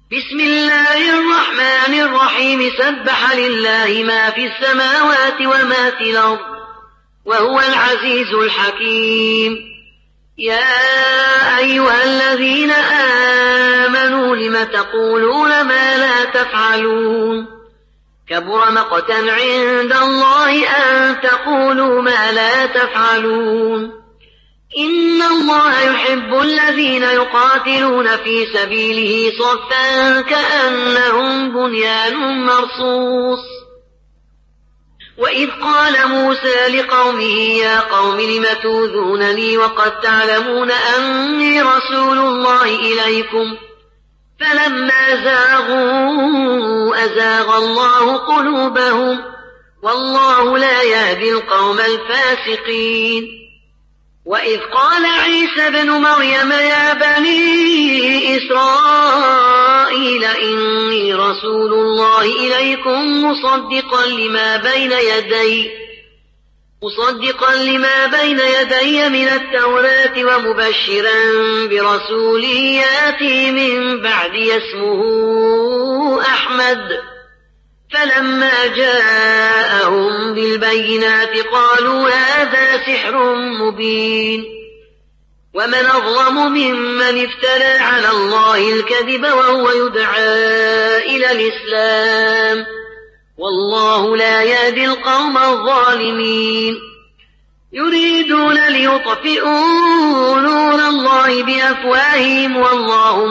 بسم الله الرحمن الرحيم سبح لله ما في السماوات وما في الأرض وهو العزيز الحكيم. يا أيها الذين آمنوا لم تقولون ما لا تفعلون كبر مقتا عند الله أن تقولوا ما لا تفعلون. إن الله يحب الذين يقاتلون في سبيله صفا كأنهم بنيان مرصوص. وإذ قال موسى لقومه يا قوم لم تؤذونني وقد تعلمون أني رسول الله إليكم فلما زاغوا أزاغ الله قلوبهم والله لا يهدي القوم الفاسقين. وإذ قال عيسى ابن مريم يا بني إسرائيل إني رسول الله إليكم مصدقا لما بين يدي من التوراة ومبشرا برسول يأتي من بعدي اسمه أحمد. فلما جاءهم بالبينات قالوا هذا سحر مبين. ومن أظلم ممن افترى على الله الكذب وهو يدعى إلى الإسلام والله لا يهدي القوم الظالمين. يريدون ليطفئوا نور الله بأفواههم والله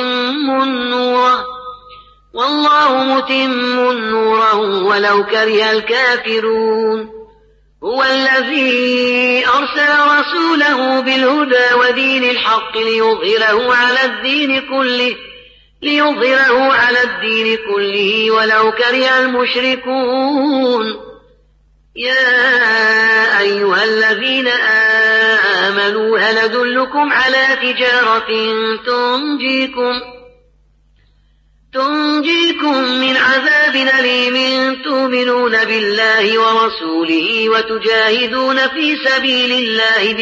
متم نوره ولو كره الكافرون. هو الذي أرسل رسوله بالهدى ودين الحق ليظهره على الدين كله ولو كره المشركون. يا أيها الذين آمنوا هل أدلكم على تجارة تنجيكم من عذاب أليم تؤمنون بالله ورسوله وتجاهدون في سبيل الله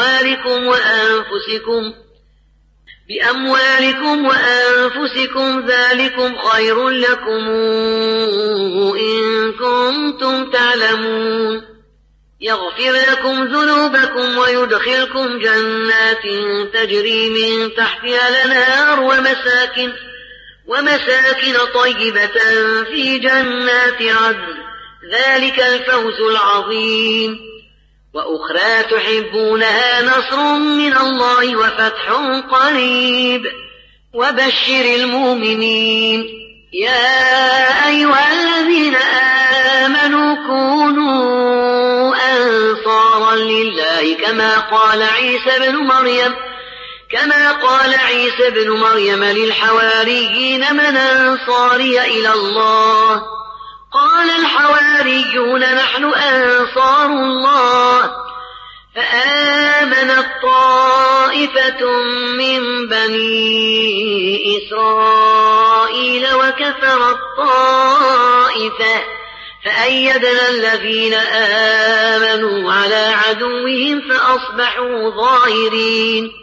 بأموالكم وأنفسكم ذلكم خير لكم إن كنتم تعلمون. يغفر لكم ذنوبكم ويدخلكم جنات تجري من تحتها الأنهار ومساكن طيبة في جنات عدن ذلك الفوز العظيم. وأخرى تحبونها نصر من الله وفتح قريب وبشر المؤمنين. يا أيها الذين آمنوا كونوا أنصارا لله كما قال عيسى بن مريم للحواريين من أنصاري إلى الله قال الحواريون نحن أنصار الله. فآمنت طائفة من بني إسرائيل وكفرت طائفة فأيدنا الذين آمنوا على عدوهم فأصبحوا ظاهرين.